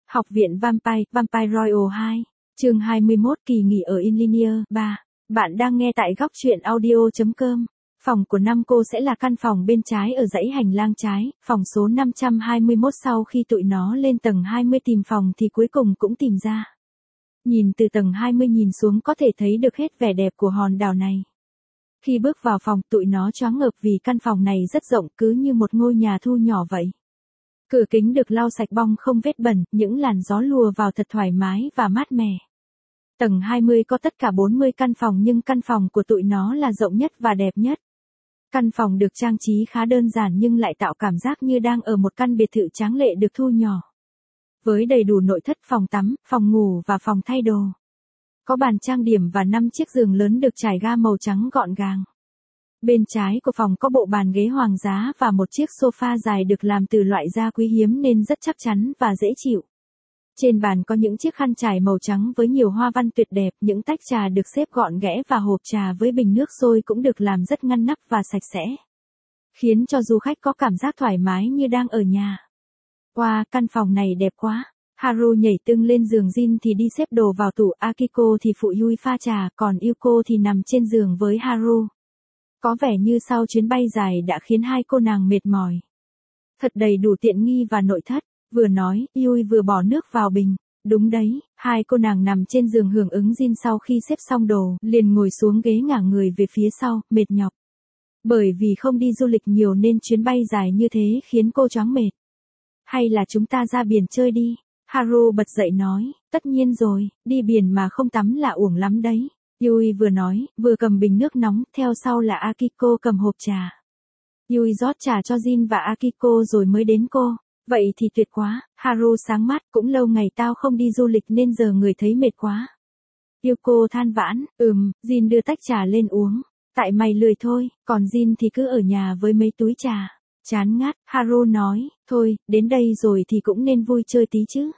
Học viện Vampire, Vampire Royal 2, chương 21 kỳ nghỉ ở Inlinear 3. Bạn đang nghe tại góc truyện audio.com. Phòng của năm cô sẽ là căn phòng bên trái ở dãy hành lang trái, phòng số 521. Sau khi tụi nó lên tầng 20 tìm phòng thì cuối cùng cũng tìm ra. Nhìn từ tầng 20 nhìn xuống có thể thấy được hết vẻ đẹp của hòn đảo này. Khi bước vào phòng tụi nó choáng ngợp vì căn phòng này rất rộng, cứ như một ngôi nhà thu nhỏ vậy. Cửa kính được lau sạch bong không vết bẩn, những làn gió lùa vào thật thoải mái và mát mẻ. Tầng 20 có tất cả 40 căn phòng nhưng căn phòng của tụi nó là rộng nhất và đẹp nhất. Căn phòng được trang trí khá đơn giản nhưng lại tạo cảm giác như đang ở một căn biệt thự tráng lệ được thu nhỏ. Với đầy đủ nội thất, phòng tắm, phòng ngủ và phòng thay đồ. Có bàn trang điểm và 5 chiếc giường lớn được trải ga màu trắng gọn gàng. Bên trái của phòng có bộ bàn ghế hoàng giá và một chiếc sofa dài được làm từ loại da quý hiếm nên rất chắc chắn và dễ chịu. Trên bàn có những chiếc khăn trải màu trắng với nhiều hoa văn tuyệt đẹp, những tách trà được xếp gọn ghẽ và hộp trà với bình nước sôi cũng được làm rất ngăn nắp và sạch sẽ. Khiến cho du khách có cảm giác thoải mái như đang ở nhà. Wow, căn phòng này đẹp quá. Haru nhảy tưng lên giường, Jin thì đi xếp đồ vào tủ, Akiko thì phụ Yui pha trà, còn Yuko thì nằm trên giường với Haru. Có vẻ như sau chuyến bay dài đã khiến hai cô nàng mệt mỏi. Thật đầy đủ tiện nghi và nội thất, vừa nói, Yui vừa bỏ nước vào bình. Đúng đấy, hai cô nàng nằm trên giường hưởng ứng. Jin sau khi xếp xong đồ, liền ngồi xuống ghế ngả người về phía sau, mệt nhọc. Bởi vì không đi du lịch nhiều nên chuyến bay dài như thế khiến cô choáng mệt. Hay là chúng ta ra biển chơi đi? Haru bật dậy nói, tất nhiên rồi, đi biển mà không tắm là uổng lắm đấy. Yui vừa nói, vừa cầm bình nước nóng, theo sau là Akiko cầm hộp trà. Yui rót trà cho Jin và Akiko rồi mới đến cô. Vậy thì tuyệt quá, Haru sáng mắt, cũng lâu ngày tao không đi du lịch nên giờ người thấy mệt quá. Yuko than vãn, Jin đưa tách trà lên uống. Tại mày lười thôi, còn Jin thì cứ ở nhà với mấy túi trà. Chán ngắt, Haru nói, thôi, đến đây rồi thì cũng nên vui chơi tí chứ.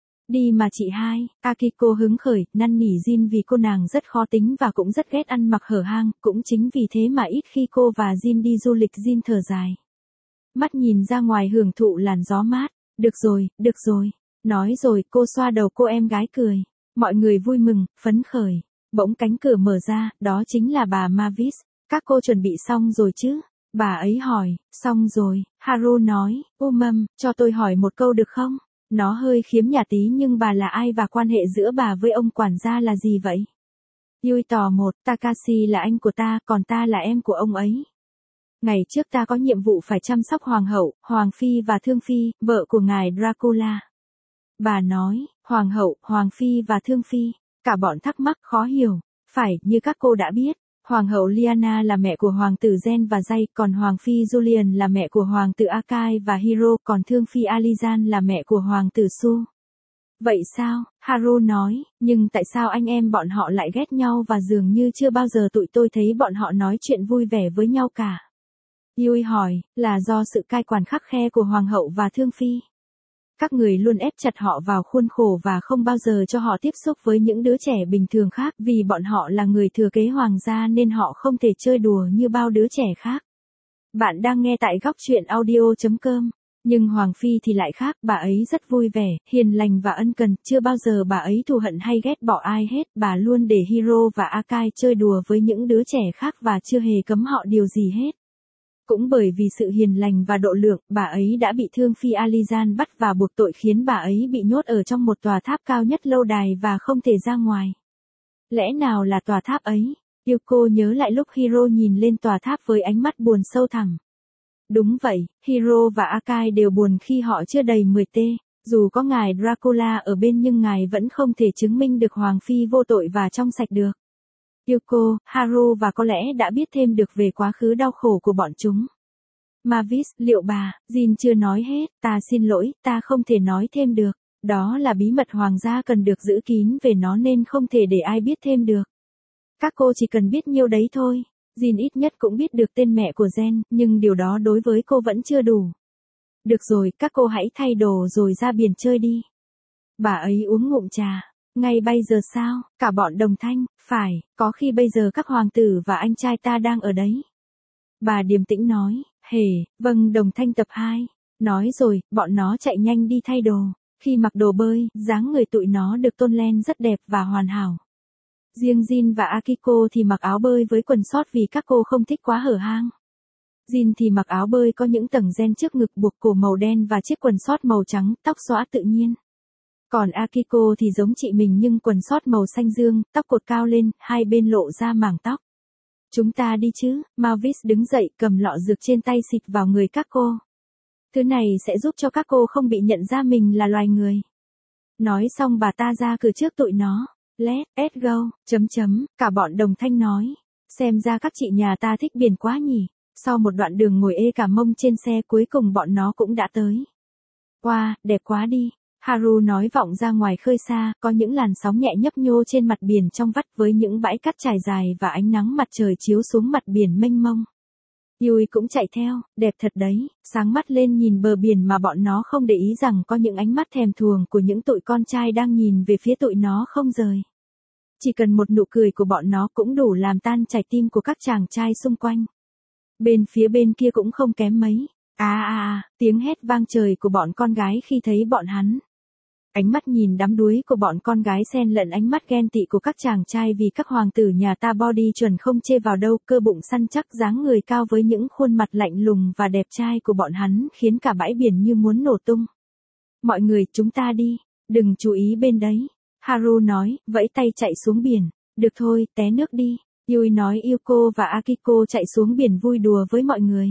Đi mà chị hai, Akiko hứng khởi, năn nỉ Jin vì cô nàng rất khó tính và cũng rất ghét ăn mặc hở hang, cũng chính vì thế mà ít khi cô và Jin đi du lịch. Jin thở dài. Mắt nhìn ra ngoài hưởng thụ làn gió mát, được rồi, nói rồi cô xoa đầu cô em gái cười. Mọi người vui mừng, phấn khởi, bỗng cánh cửa mở ra, đó chính là bà Mavis. Các cô chuẩn bị xong rồi chứ? Bà ấy hỏi, xong rồi, Haru nói, cho tôi hỏi một câu được không? Nó hơi khiếm nhã tí nhưng bà là ai và quan hệ giữa bà với ông quản gia là gì vậy? Yui tò một, Takashi là anh của ta, còn ta là em của ông ấy. Ngày trước ta có nhiệm vụ phải chăm sóc hoàng hậu, hoàng phi và thương phi, vợ của ngài Dracula. Bà nói, hoàng hậu, hoàng phi và thương phi, cả bọn thắc mắc khó hiểu. Phải, như các cô đã biết. Hoàng hậu Lyanna là mẹ của hoàng tử Gen và Jay, còn hoàng phi Julian là mẹ của hoàng tử Akai và Hiro, còn thương phi Alizan là mẹ của hoàng tử Su. Vậy sao? Haru nói, nhưng tại sao anh em bọn họ lại ghét nhau và dường như chưa bao giờ tụi tôi thấy bọn họ nói chuyện vui vẻ với nhau cả. Yui hỏi, là do sự cai quản khắt khe của hoàng hậu và thương phi. Các người luôn ép chặt họ vào khuôn khổ và không bao giờ cho họ tiếp xúc với những đứa trẻ bình thường khác, vì bọn họ là người thừa kế hoàng gia nên họ không thể chơi đùa như bao đứa trẻ khác. Bạn đang nghe tại góc truyện audio.com. Nhưng Hoàng Phi thì lại khác, bà ấy rất vui vẻ, hiền lành và ân cần, chưa bao giờ bà ấy thù hận hay ghét bỏ ai hết, bà luôn để Hiro và Akai chơi đùa với những đứa trẻ khác và chưa hề cấm họ điều gì hết. Cũng bởi vì sự hiền lành và độ lượng, bà ấy đã bị thương phi Alizan bắt và buộc tội khiến bà ấy bị nhốt ở trong một tòa tháp cao nhất lâu đài và không thể ra ngoài. Lẽ nào là tòa tháp ấy? Yuko nhớ lại lúc Hiro nhìn lên tòa tháp với ánh mắt buồn sâu thẳm. Đúng vậy, Hiro và Akai đều buồn khi họ chưa đầy 10T. Dù có ngài Dracula ở bên nhưng ngài vẫn không thể chứng minh được Hoàng Phi vô tội và trong sạch được. Yuko, Haru và có lẽ đã biết thêm được về quá khứ đau khổ của bọn chúng. Mavis, liệu bà, Jin chưa nói hết, ta xin lỗi, ta không thể nói thêm được. Đó là bí mật hoàng gia cần được giữ kín về nó nên không thể để ai biết thêm được. Các cô chỉ cần biết nhiêu đấy thôi. Jin ít nhất cũng biết được tên mẹ của Gen, nhưng điều đó đối với cô vẫn chưa đủ. Được rồi, các cô hãy thay đồ rồi ra biển chơi đi. Bà ấy uống ngụm trà. Ngay bây giờ sao? Cả bọn đồng thanh, phải, có khi bây giờ các hoàng tử và anh trai ta đang ở đấy. Bà điềm tĩnh nói, vâng đồng thanh tập 2. Nói rồi, bọn nó chạy nhanh đi thay đồ. Khi mặc đồ bơi, dáng người tụi nó được tôn lên rất đẹp và hoàn hảo. Riêng Jin và Akiko thì mặc áo bơi với quần sót vì các cô không thích quá hở hang. Jin thì mặc áo bơi có những tầng ren trước ngực buộc cổ màu đen và chiếc quần sót màu trắng, tóc xõa tự nhiên. Còn Akiko thì giống chị mình nhưng quần sót màu xanh dương, tóc cột cao lên, hai bên lộ ra mảng tóc. Chúng ta đi chứ, Mavis đứng dậy cầm lọ dược trên tay xịt vào người các cô. Thứ này sẽ giúp cho các cô không bị nhận ra mình là loài người. Nói xong bà ta ra cửa trước tụi nó. Let's go, cả bọn đồng thanh nói. Xem ra các chị nhà ta thích biển quá nhỉ. Sau một đoạn đường ngồi ê cả mông trên xe cuối cùng bọn nó cũng đã tới. Wow, đẹp quá đi. Haru nói vọng ra ngoài khơi xa, có những làn sóng nhẹ nhấp nhô trên mặt biển trong vắt với những bãi cát trải dài và ánh nắng mặt trời chiếu xuống mặt biển mênh mông. Yui cũng chạy theo, đẹp thật đấy, sáng mắt lên nhìn bờ biển mà bọn nó không để ý rằng có những ánh mắt thèm thuồng của những tụi con trai đang nhìn về phía tụi nó không rời. Chỉ cần một nụ cười của bọn nó cũng đủ làm tan chảy tim của các chàng trai xung quanh. Bên phía bên kia cũng không kém mấy. Tiếng hét vang trời của bọn con gái khi thấy bọn hắn. Ánh mắt nhìn đắm đuối của bọn con gái xen lẫn ánh mắt ghen tị của các chàng trai vì các hoàng tử nhà ta body chuẩn không chê vào đâu, cơ bụng săn chắc dáng người cao với những khuôn mặt lạnh lùng và đẹp trai của bọn hắn khiến cả bãi biển như muốn nổ tung. Mọi người, chúng ta đi, đừng chú ý bên đấy. Haru nói, vẫy tay chạy xuống biển. Được thôi, té nước đi. Yui nói Yuko và Akiko chạy xuống biển vui đùa với mọi người.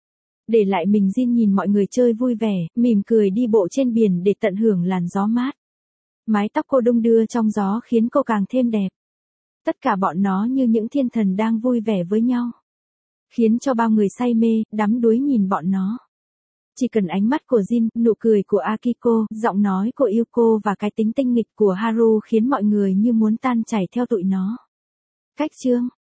Để lại mình Jin nhìn mọi người chơi vui vẻ, mỉm cười đi bộ trên biển để tận hưởng làn gió mát. Mái tóc cô đung đưa trong gió khiến cô càng thêm đẹp. Tất cả bọn nó như những thiên thần đang vui vẻ với nhau. Khiến cho bao người say mê, đắm đuối nhìn bọn nó. Chỉ cần ánh mắt của Jin, nụ cười của Akiko, giọng nói của Yuko và cái tính tinh nghịch của Haru khiến mọi người như muốn tan chảy theo tụi nó. Cách chương